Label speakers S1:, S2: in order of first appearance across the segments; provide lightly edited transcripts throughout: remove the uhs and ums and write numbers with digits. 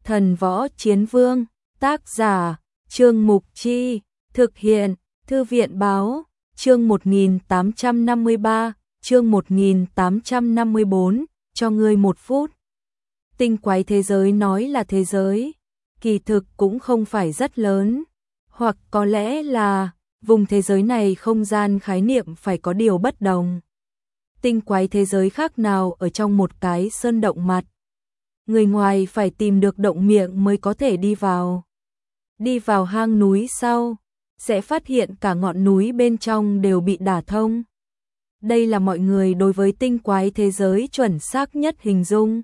S1: Thần Võ Chiến Vương, tác giả, Trương Mục Chi, thực hiện, Thư viện Báo, chương 1853, chương 1854, cho ngươi 1 phút. Tinh quái thế giới nói là thế giới, kỳ thực cũng không phải rất lớn, hoặc có lẽ là vùng thế giới này không gian khái niệm phải có điều bất đồng. Tinh quái thế giới khác nào ở trong một cái sơn động mặt. Người ngoài phải tìm được động miệng mới có thể đi vào. Đi vào hang núi sau, sẽ phát hiện cả ngọn núi bên trong đều bị đả thông. Đây là mọi người đối với tinh quái thế giới chuẩn xác nhất hình dung.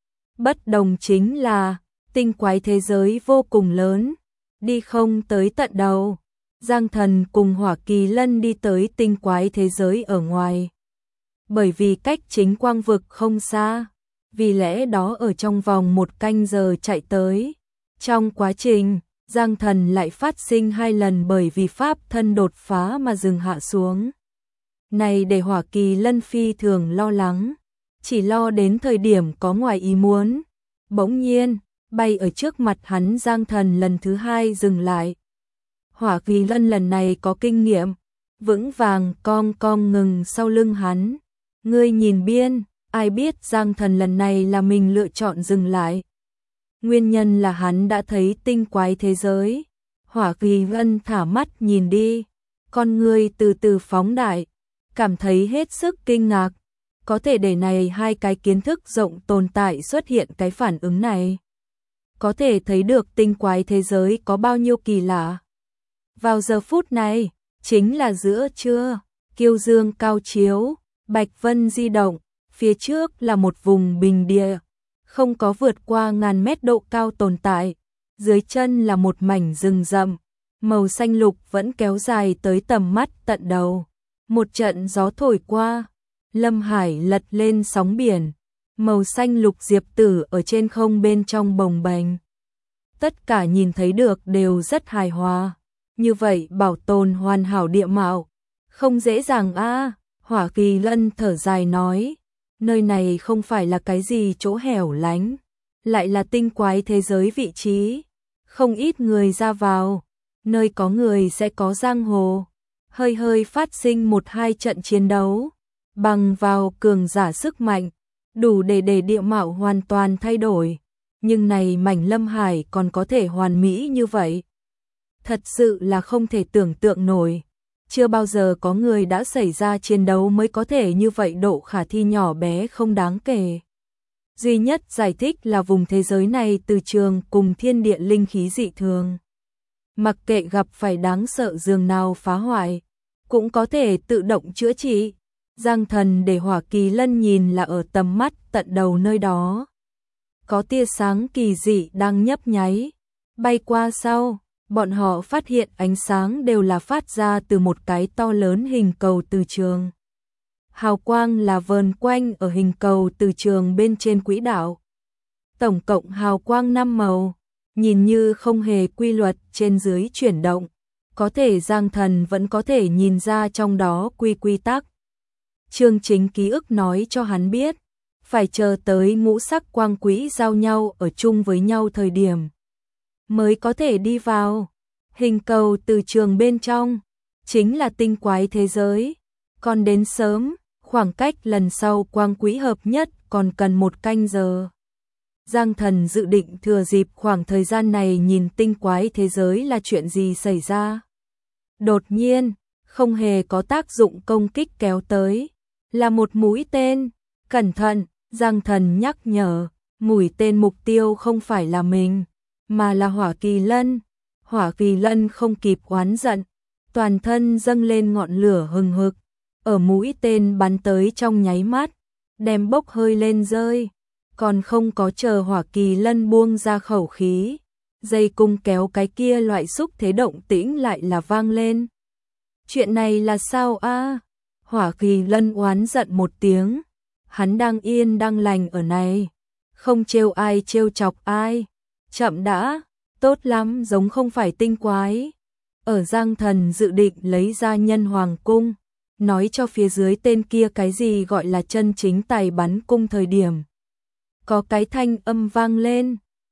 S1: Bất đồng chính là, tinh quái thế giới vô cùng lớn, đi không tới tận đầu. Giang Thần cùng Hỏa Kỳ Lân đi tới tinh quái thế giới ở ngoài. Bởi vì cách chính quang vực không xa, vì lẽ đó ở trong vòng 1 canh giờ chạy tới. Trong quá trình, Giang Thần lại phát sinh 2 lần bởi vì pháp thân đột phá mà dừng hạ xuống. Này để Hỏa Kỳ Lân phi thường lo lắng, chỉ lo đến thời điểm có ngoài ý muốn. Bỗng nhiên, bay ở trước mặt hắn Giang Thần lần thứ 2 dừng lại. Hỏa Kỳ Lân lần này có kinh nghiệm, vững vàng cong cong ngừng sau lưng hắn. Ngươi nhìn biên, ai biết Giang Thần lần này là mình lựa chọn dừng lại. Nguyên nhân là hắn đã thấy tinh quái thế giới. Hỏa Kỳ Lân thả mắt nhìn đi, con ngươi từ từ phóng đại, cảm thấy hết sức kinh ngạc. Có thể để này 2 cái kiến thức rộng tồn tại xuất hiện cái phản ứng này. Có thể thấy được tinh quái thế giới có bao nhiêu kỳ lạ. Vào giờ phút này, chính là giữa trưa, kiêu dương cao chiếu, bạch vân di động, phía trước là một vùng bình địa, không có vượt qua ngàn mét độ cao tồn tại, dưới chân là một mảnh rừng rậm, màu xanh lục vẫn kéo dài tới tầm mắt tận đầu. Một trận gió thổi qua, lâm hải lật lên sóng biển, màu xanh lục diệp tử ở trên không bên trong bồng bềnh. Tất cả nhìn thấy được đều rất hài hòa. Như vậy bảo tồn hoàn hảo địa mạo, không dễ dàng a. Hỏa Kỳ Lân thở dài nói, nơi này không phải là cái gì chỗ hẻo lánh, lại là tinh quái thế giới vị trí, không ít người ra vào, nơi có người sẽ có giang hồ, hơi hơi phát sinh 1-2 trận chiến đấu, bằng vào cường giả sức mạnh, đủ để địa mạo hoàn toàn thay đổi, nhưng này mảnh lâm hải còn có thể hoàn mỹ như vậy. Thật sự là không thể tưởng tượng nổi. Chưa bao giờ có người đã xảy ra chiến đấu mới có thể như vậy, độ khả thi nhỏ bé không đáng kể. Duy nhất giải thích là vùng thế giới này từ trường cùng thiên địa linh khí dị thường. Mặc kệ gặp phải đáng sợ dường nào phá hoại, cũng có thể tự động chữa trị. Giang Thần để Hỏa Kỳ Lân nhìn là ở tầm mắt tận đầu nơi đó. Có tia sáng kỳ dị đang nhấp nháy, bay qua sau. Bọn họ phát hiện ánh sáng đều là phát ra từ một cái to lớn hình cầu từ trường. Hào quang là vờn quanh ở hình cầu từ trường bên trên quỹ đạo. Tổng cộng hào quang 5 màu, nhìn như không hề quy luật trên dưới chuyển động. Có thể Giang Thần vẫn có thể nhìn ra trong đó quy tắc. Chương chính ký ức nói cho hắn biết, phải chờ tới ngũ sắc quang quỹ giao nhau ở chung với nhau thời điểm mới có thể đi vào. Hình cầu từ trường bên trong chính là tinh quái thế giới, còn đến sớm, khoảng cách lần sau quang quỹ hợp nhất còn cần 1 canh giờ. Giang Thần dự định thừa dịp khoảng thời gian này nhìn tinh quái thế giới là chuyện gì xảy ra. Đột nhiên, không hề có tác dụng công kích kéo tới, là một mũi tên. Cẩn thận, Giang Thần nhắc nhở, mũi tên mục tiêu không phải là mình, mà là Hỏa Kỳ Lân. Hỏa Kỳ Lân không kịp oán giận, toàn thân dâng lên ngọn lửa hừng hực, ở mũi tên bắn tới trong nháy mắt, đem bốc hơi lên rơi, còn không có chờ Hỏa Kỳ Lân buông ra khẩu khí, dây cung kéo cái kia loại xúc thế động tĩnh lại là vang lên. Chuyện này là sao a? Hỏa Kỳ Lân oán giận một tiếng, hắn đang yên đang lành ở này, không trêu ai trêu chọc ai. Chậm đã, tốt lắm, giống không phải tinh quái. Ở Giang Thần dự định lấy ra nhân hoàng cung, nói cho phía dưới tên kia cái gì gọi là chân chính tài bắn cung thời điểm. Có cái thanh âm vang lên,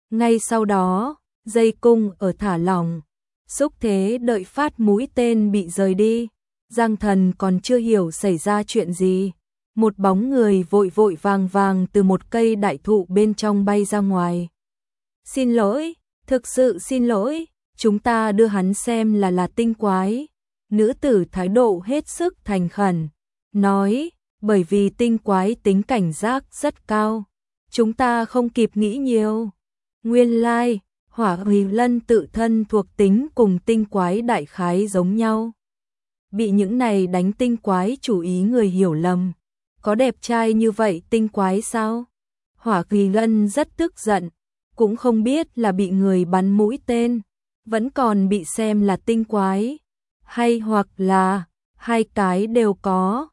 S1: Ngay sau đó, dây cung ở thả lỏng, xúc thế đợi phát mũi tên bị rời đi. Giang Thần còn chưa hiểu xảy ra chuyện gì. Một bóng người vội vội vàng vàng từ một cây đại thụ bên trong bay ra ngoài. Xin lỗi, thực sự xin lỗi, chúng ta đưa hắn xem là tinh quái. Nữ tử thái độ hết sức thành khẩn, nói, bởi vì tinh quái tính cảnh giác rất cao. Chúng ta không kịp nghĩ nhiều. Nguyên lai, Hỏa Kỳ Lân tự thân thuộc tính cùng tinh quái đại khái giống nhau. Bị những này đánh tinh quái chủ ý người hiểu lầm. Có đẹp trai như vậy tinh quái sao? Hỏa Kỳ Lân rất tức giận, cũng không biết là bị người bắn mũi tên, vẫn còn bị xem là tinh quái, hay hoặc là hai cái đều có.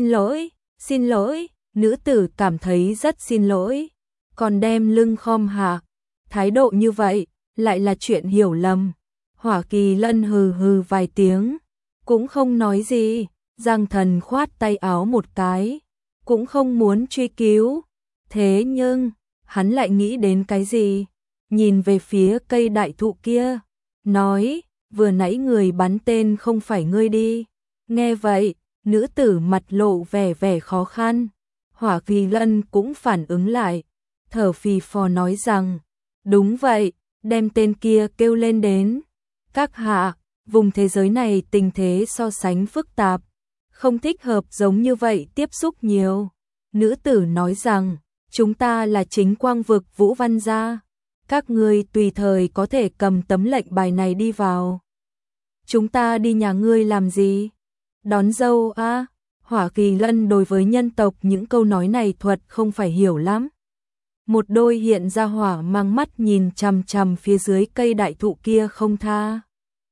S1: Xin lỗi, nữ tử cảm thấy rất xin lỗi, còn đem lưng khom hạ, thái độ như vậy, lại là chuyện hiểu lầm. Hỏa Kỳ Lân hừ hừ vài tiếng, cũng không nói gì. Giang Thần khoát tay áo một cái, cũng không muốn truy cứu. Thế nhưng, hắn lại nghĩ đến cái gì? Nhìn về phía cây đại thụ kia, nói, vừa nãy người bắn tên không phải ngươi đi. Nghe vậy, nữ tử mặt lộ vẻ khó khăn. Hỏa Kỳ Lân cũng phản ứng lại, thở phì phò nói rằng, đúng vậy, đem tên kia kêu lên đến. Các hạ, vùng thế giới này tình thế so sánh phức tạp, không thích hợp giống như vậy tiếp xúc nhiều. Nữ tử nói rằng, chúng ta là chính quang vực Vũ Văn gia, các ngươi tùy thời có thể cầm tấm lệnh bài này đi vào. Chúng ta đi nhà ngươi làm gì? Đón dâu à? Hỏa Kỳ Lân đối với nhân tộc những câu nói này thuật không phải hiểu lắm. Một đôi hiện ra hỏa mang mắt nhìn chằm chằm phía dưới cây đại thụ kia không tha.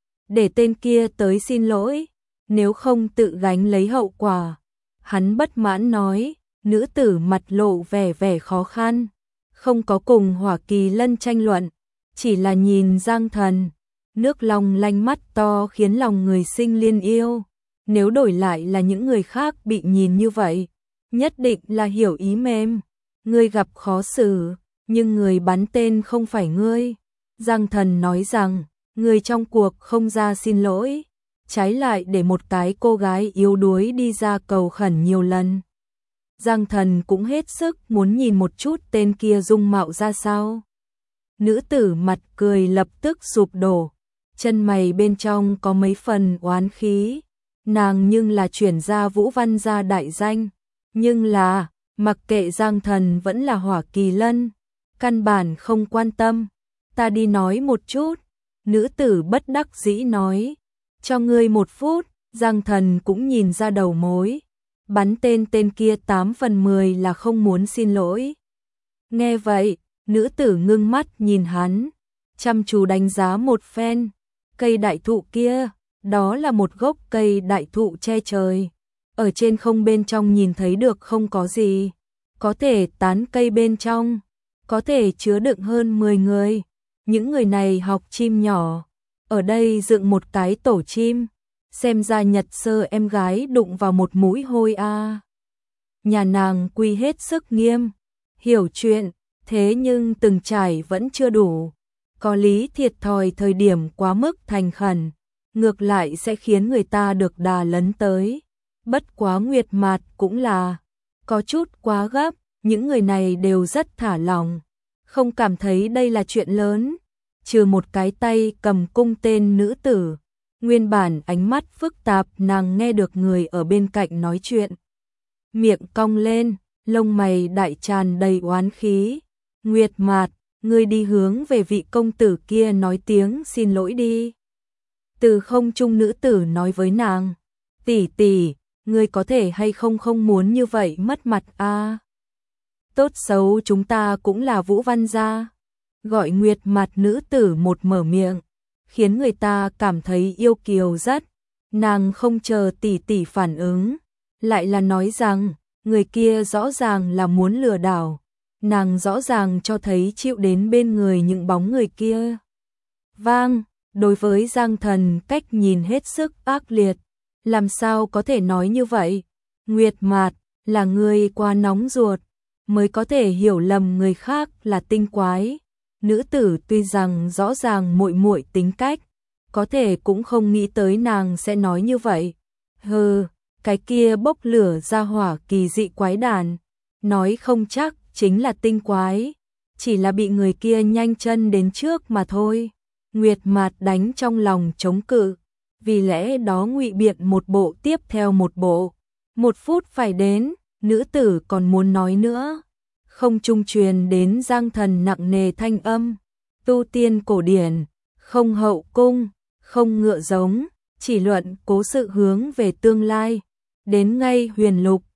S1: Để tên kia tới xin lỗi, nếu không tự gánh lấy hậu quả. Hắn bất mãn nói, nữ tử mặt lộ vẻ khó khăn, không có cùng Hỏa Kỳ Lân tranh luận, chỉ là nhìn Giang Thần, nước long lanh mắt to khiến lòng người sinh liên yêu. Nếu đổi lại là những người khác bị nhìn như vậy, nhất định là hiểu ý mềm. Ngươi gặp khó xử, nhưng người bắn tên không phải ngươi. Giang Thần nói rằng, người trong cuộc không ra xin lỗi, trái lại để một cái cô gái yếu đuối đi ra cầu khẩn nhiều lần. Giang Thần cũng hết sức muốn nhìn một chút tên kia dung mạo ra sao. Nữ tử mặt cười lập tức sụp đổ, chân mày bên trong có mấy phần oán khí. Nàng nhưng là chuyển gia Vũ Văn gia đại danh, nhưng là, mặc kệ Giang Thần vẫn là Hỏa Kỳ Lân, căn bản không quan tâm. Ta đi nói một chút, nữ tử bất đắc dĩ nói, cho ngươi 1 phút. Giang Thần cũng nhìn ra đầu mối, bắn tên kia 8 phần 10 là không muốn xin lỗi. Nghe vậy, nữ tử ngưng mắt nhìn hắn, chăm chú đánh giá một phen. Cây đại thụ kia, đó là một gốc cây đại thụ che trời, ở trên không bên trong nhìn thấy được không có gì, có thể tán cây bên trong, có thể chứa đựng hơn 10 người. Những người này học chim nhỏ, ở đây dựng một cái tổ chim, xem ra Nhật Sơ em gái đụng vào một mũi hôi a. Nhà nàng quy hết sức nghiêm, hiểu chuyện, thế nhưng từng trải vẫn chưa đủ, có lý thiệt thòi thời điểm quá mức thành khẩn, ngược lại sẽ khiến người ta được đà lấn tới. Bất quá Nguyệt Mạt cũng là có chút quá gấp, những người này đều rất thả lỏng, không cảm thấy đây là chuyện lớn, trừ một cái tay cầm cung tên nữ tử. Nguyên bản ánh mắt phức tạp, nàng nghe được người ở bên cạnh nói chuyện, miệng cong lên, lông mày đại tràn đầy oán khí. Nguyệt Mạt, ngươi đi hướng về vị công tử kia nói tiếng xin lỗi đi. Từ không trung nữ tử nói với nàng, tỷ tỷ, ngươi có thể hay không muốn như vậy mất mặt a? Tốt xấu chúng ta cũng là Vũ Văn gia. Gọi Nguyệt Mạt nữ tử một mở miệng, khiến người ta cảm thấy yêu kiều rất. Nàng không chờ tỷ tỷ phản ứng, lại là nói rằng, người kia rõ ràng là muốn lừa đảo. Nàng rõ ràng cho thấy chịu đến bên người những bóng người kia. Vang, đối với Giang Thần cách nhìn hết sức ác liệt, làm sao có thể nói như vậy? Nguyệt Mạt, là người quá nóng ruột, mới có thể hiểu lầm người khác là tinh quái. Nữ tử tuy rằng rõ ràng muội muội tính cách, có thể cũng không nghĩ tới nàng sẽ nói như vậy. Hừ, cái kia bốc lửa ra hỏa kỳ dị quái đản, nói không chắc chính là tinh quái, chỉ là bị người kia nhanh chân đến trước mà thôi. Nguyệt Mạt đánh trong lòng chống cự, vì lẽ đó ngụy biện một bộ tiếp theo một bộ. 1 phút phải đến, nữ tử còn muốn nói nữa. Không trung truyền đến Giang Thần nặng nề thanh âm, tu tiên cổ điển, không hậu cung, không ngựa giống, chỉ luận cố sự hướng về tương lai. Đến ngay Huyền Lục,